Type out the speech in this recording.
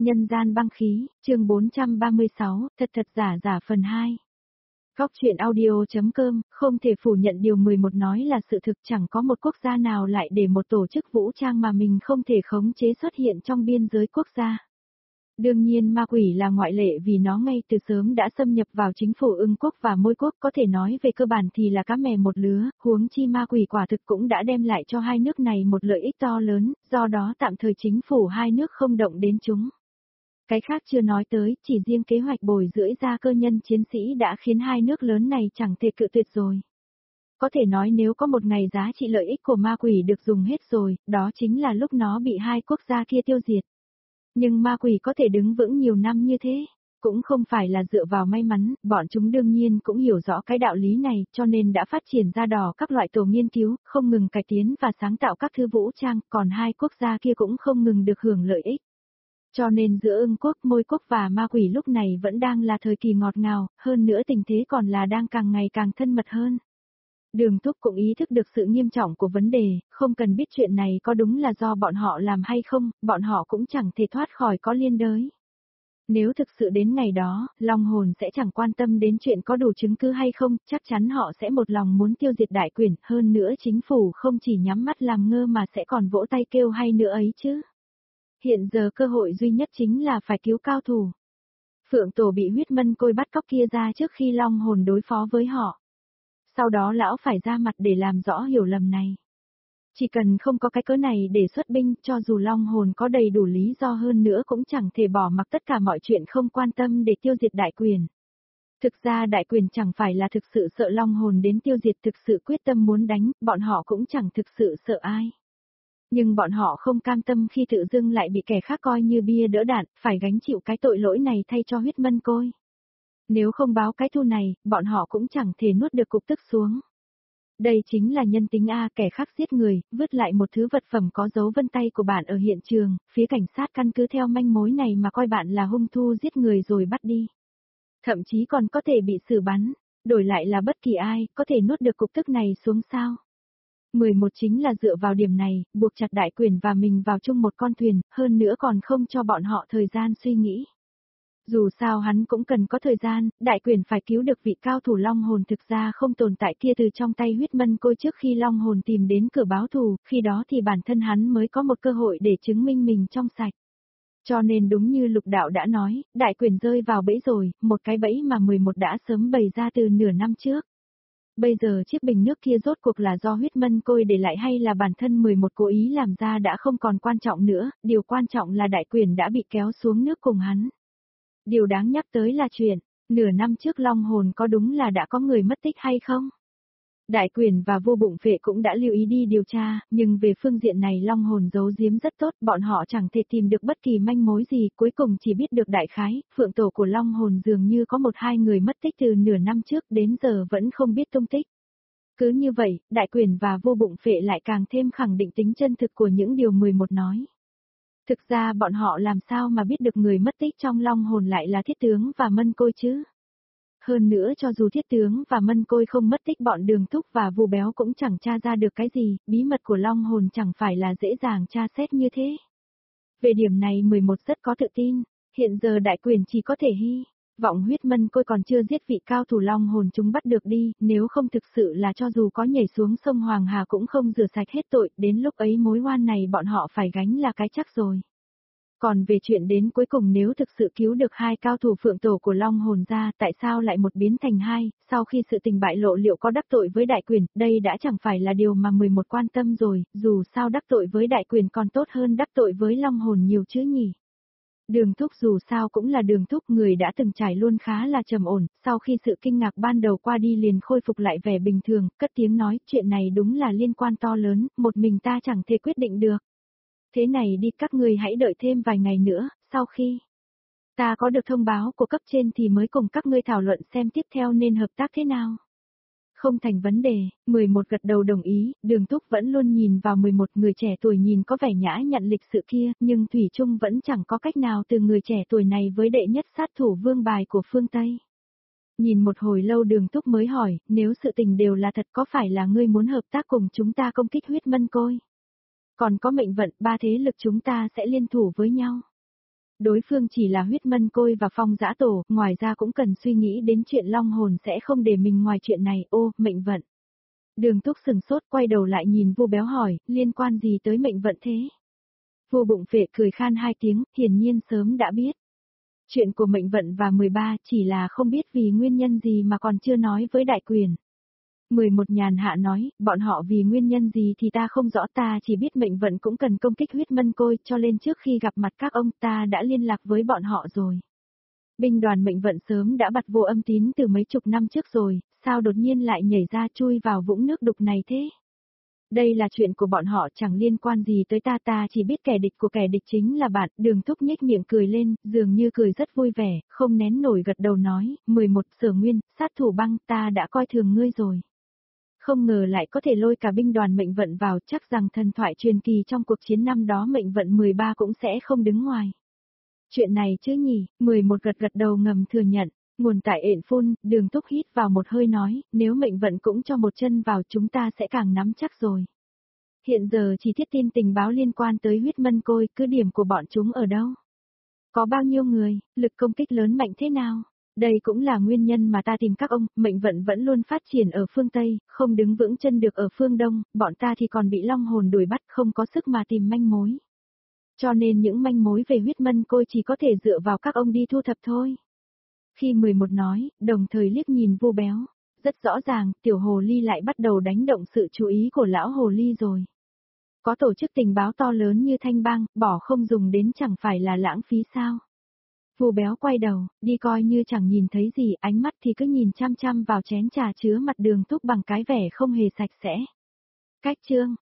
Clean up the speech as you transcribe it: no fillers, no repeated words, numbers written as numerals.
Nhân gian băng khí, chương 436, thật thật giả giả phần 2. Góc chuyện audio.com, không thể phủ nhận điều 11 nói là sự thực, chẳng có một quốc gia nào lại để một tổ chức vũ trang mà mình không thể khống chế xuất hiện trong biên giới quốc gia. Đương nhiên ma quỷ là ngoại lệ vì nó ngay từ sớm đã xâm nhập vào chính phủ Ưng quốc và Môi quốc, có thể nói về cơ bản thì là cá mè một lứa, huống chi ma quỷ quả thực cũng đã đem lại cho hai nước này một lợi ích to lớn, do đó tạm thời chính phủ hai nước không động đến chúng. Cái khác chưa nói tới, chỉ riêng kế hoạch bồi dưỡng ra cơ nhân chiến sĩ đã khiến hai nước lớn này chẳng thể cự tuyệt rồi. Có thể nói nếu có một ngày giá trị lợi ích của ma quỷ được dùng hết rồi, đó chính là lúc nó bị hai quốc gia kia tiêu diệt. Nhưng ma quỷ có thể đứng vững nhiều năm như thế, cũng không phải là dựa vào may mắn, bọn chúng đương nhiên cũng hiểu rõ cái đạo lý này, cho nên đã phát triển ra đỏ các loại tổ nghiên cứu, không ngừng cải tiến và sáng tạo các thứ vũ trang, còn hai quốc gia kia cũng không ngừng được hưởng lợi ích. Cho nên giữa Ưng quốc, Môi quốc và ma quỷ lúc này vẫn đang là thời kỳ ngọt ngào, hơn nữa tình thế còn là đang càng ngày càng thân mật hơn. Đường Thúc cũng ý thức được sự nghiêm trọng của vấn đề, không cần biết chuyện này có đúng là do bọn họ làm hay không, bọn họ cũng chẳng thể thoát khỏi có liên đới. Nếu thực sự đến ngày đó, Long Hồn sẽ chẳng quan tâm đến chuyện có đủ chứng cứ hay không, chắc chắn họ sẽ một lòng muốn tiêu diệt đại quyển, hơn nữa chính phủ không chỉ nhắm mắt làm ngơ mà sẽ còn vỗ tay kêu hay nữa ấy chứ. Hiện giờ cơ hội duy nhất chính là phải cứu cao thủ. Phượng Tổ bị huyết mân côi bắt cóc kia ra trước khi Long Hồn đối phó với họ. Sau đó lão phải ra mặt để làm rõ hiểu lầm này. Chỉ cần không có cái cớ này để xuất binh, cho dù Long Hồn có đầy đủ lý do hơn nữa cũng chẳng thể bỏ mặc tất cả mọi chuyện không quan tâm để tiêu diệt đại quyền. Thực ra đại quyền chẳng phải là thực sự sợ Long Hồn đến tiêu diệt, thực sự quyết tâm muốn đánh, bọn họ cũng chẳng thực sự sợ ai. Nhưng bọn họ không cam tâm khi tự dưng lại bị kẻ khác coi như bia đỡ đạn, phải gánh chịu cái tội lỗi này thay cho huyết mân côi. Nếu không báo cái thù này, bọn họ cũng chẳng thể nuốt được cục tức xuống. Đây chính là nhân tính A, kẻ khác giết người, vứt lại một thứ vật phẩm có dấu vân tay của bạn ở hiện trường, phía cảnh sát căn cứ theo manh mối này mà coi bạn là hung thủ giết người rồi bắt đi. Thậm chí còn có thể bị xử bắn, đổi lại là bất kỳ ai, có thể nuốt được cục tức này xuống sao. 11 chính là dựa vào điểm này, buộc chặt đại quyền và mình vào chung một con thuyền, hơn nữa còn không cho bọn họ thời gian suy nghĩ. Dù sao hắn cũng cần có thời gian, đại quyền phải cứu được vị cao thủ Long Hồn thực ra không tồn tại kia từ trong tay huyết mân côi trước khi Long Hồn tìm đến cửa báo thù, khi đó thì bản thân hắn mới có một cơ hội để chứng minh mình trong sạch. Cho nên đúng như Lục Đạo đã nói, đại quyền rơi vào bẫy rồi, một cái bẫy mà 11 đã sớm bày ra từ nửa năm trước. Bây giờ chiếc bình nước kia rốt cuộc là do huyết mân côi để lại hay là bản thân 11 cố ý làm ra đã không còn quan trọng nữa, điều quan trọng là đại quyền đã bị kéo xuống nước cùng hắn. Điều đáng nhắc tới là chuyện, nửa năm trước Long Hồn có đúng là đã có người mất tích hay không? Đại quyền và vô bụng phệ cũng đã lưu ý đi điều tra, nhưng về phương diện này Long Hồn giấu giếm rất tốt, bọn họ chẳng thể tìm được bất kỳ manh mối gì, cuối cùng chỉ biết được đại khái, phượng tổ của Long Hồn dường như có 1-2 người mất tích từ nửa năm trước đến giờ vẫn không biết tung tích. Cứ như vậy, đại quyền và vô bụng phệ lại càng thêm khẳng định tính chân thực của những điều 11 nói. Thực ra bọn họ làm sao mà biết được người mất tích trong Long Hồn lại là Thiết Tướng và Mân Côi chứ? Hơn nữa cho dù Thiết Tướng và Mân Côi không mất tích, bọn Đường Thúc và Vu Béo cũng chẳng tra ra được cái gì, bí mật của Long Hồn chẳng phải là dễ dàng tra xét như thế. Về điểm này 11 rất có tự tin, hiện giờ đại quyền chỉ có thể hy vọng huyết mân côi còn chưa giết vị cao thủ Long Hồn chúng bắt được đi, nếu không thực sự là cho dù có nhảy xuống sông Hoàng Hà cũng không rửa sạch hết tội, đến lúc ấy mối oan này bọn họ phải gánh là cái chắc rồi. Còn về chuyện đến cuối cùng nếu thực sự cứu được hai cao thủ phượng tổ của Long Hồn ra, tại sao lại một biến thành hai, sau khi sự tình bại lộ liệu có đắc tội với đại quyền, đây đã chẳng phải là điều mà 11 quan tâm rồi, dù sao đắc tội với đại quyền còn tốt hơn đắc tội với Long Hồn nhiều chứ nhỉ. Đường Thúc dù sao cũng là Đường Thúc, người đã từng trải luôn khá là trầm ổn, sau khi sự kinh ngạc ban đầu qua đi liền khôi phục lại vẻ bình thường, cất tiếng nói, chuyện này đúng là liên quan to lớn, một mình ta chẳng thể quyết định được. Thế này đi, các người hãy đợi thêm vài ngày nữa, sau khi ta có được thông báo của cấp trên thì mới cùng các ngươi thảo luận xem tiếp theo nên hợp tác thế nào. Không thành vấn đề, 11 gật đầu đồng ý, Đường Thúc vẫn luôn nhìn vào 11 người trẻ tuổi nhìn có vẻ nhã nhặn lịch sự kia, nhưng Thủy Chung vẫn chẳng có cách nào từ người trẻ tuổi này với đệ nhất sát thủ vương bài của phương Tây. Nhìn một hồi lâu Đường Thúc mới hỏi, nếu sự tình đều là thật có phải là ngươi muốn hợp tác cùng chúng ta công kích huyết mân côi? Còn có mệnh vận, ba thế lực chúng ta sẽ liên thủ với nhau. Đối phương chỉ là huyết mân côi và phong dã tổ, ngoài ra cũng cần suy nghĩ đến chuyện long hồn sẽ không để mình ngoài chuyện này, ô, mệnh vận. Đường Túc sừng sốt quay đầu lại nhìn Vu Béo hỏi, liên quan gì tới mệnh vận thế? Vu Bụng Phệ cười khan hai tiếng, hiển nhiên sớm đã biết. Chuyện của mệnh vận và 13 chỉ là không biết vì nguyên nhân gì mà còn chưa nói với đại quyền. 11 nhàn hạ nói, bọn họ vì nguyên nhân gì thì ta không rõ, ta chỉ biết mệnh vận cũng cần công kích huyết mân côi, cho nên trước khi gặp mặt các ông ta đã liên lạc với bọn họ rồi. Binh đoàn mệnh vận sớm đã bặt vô âm tín từ mấy chục năm trước rồi, sao đột nhiên lại nhảy ra chui vào vũng nước đục này thế? Đây là chuyện của bọn họ chẳng liên quan gì tới ta, ta chỉ biết kẻ địch của kẻ địch chính là bạn. Đường Thúc nhếch miệng cười lên, dường như cười rất vui vẻ, không nén nổi gật đầu nói, 11 Sở Nguyên, sát thủ băng, ta đã coi thường ngươi rồi. Không ngờ lại có thể lôi cả binh đoàn mệnh vận vào, chắc rằng thần thoại truyền kỳ trong cuộc chiến năm đó mệnh vận 13 cũng sẽ không đứng ngoài. Chuyện này chứ nhỉ, 11 gật gật đầu ngầm thừa nhận. Nguồn tại ện phun, Đường Túc hít vào một hơi nói, nếu mệnh vận cũng cho một chân vào chúng ta sẽ càng nắm chắc rồi. Hiện giờ chỉ thiết tin tình báo liên quan tới huyết mân côi, cứ điểm của bọn chúng ở đâu? Có bao nhiêu người, lực công kích lớn mạnh thế nào? Đây cũng là nguyên nhân mà ta tìm các ông, mệnh vận vẫn luôn phát triển ở phương Tây, không đứng vững chân được ở phương Đông, bọn ta thì còn bị long hồn đuổi bắt, không có sức mà tìm manh mối. Cho nên những manh mối về huyết mân côi chỉ có thể dựa vào các ông đi thu thập thôi. Khi 11 nói, đồng thời liếc nhìn Vu Béo, rất rõ ràng, tiểu hồ ly lại bắt đầu đánh động sự chú ý của lão hồ ly rồi. Có tổ chức tình báo to lớn như Thanh Bang, bỏ không dùng đến chẳng phải là lãng phí sao? Vu Béo quay đầu, đi coi như chẳng nhìn thấy gì, ánh mắt thì cứ nhìn chăm chăm vào chén trà chứa mặt Đường Túc bằng cái vẻ không hề sạch sẽ. Cách chương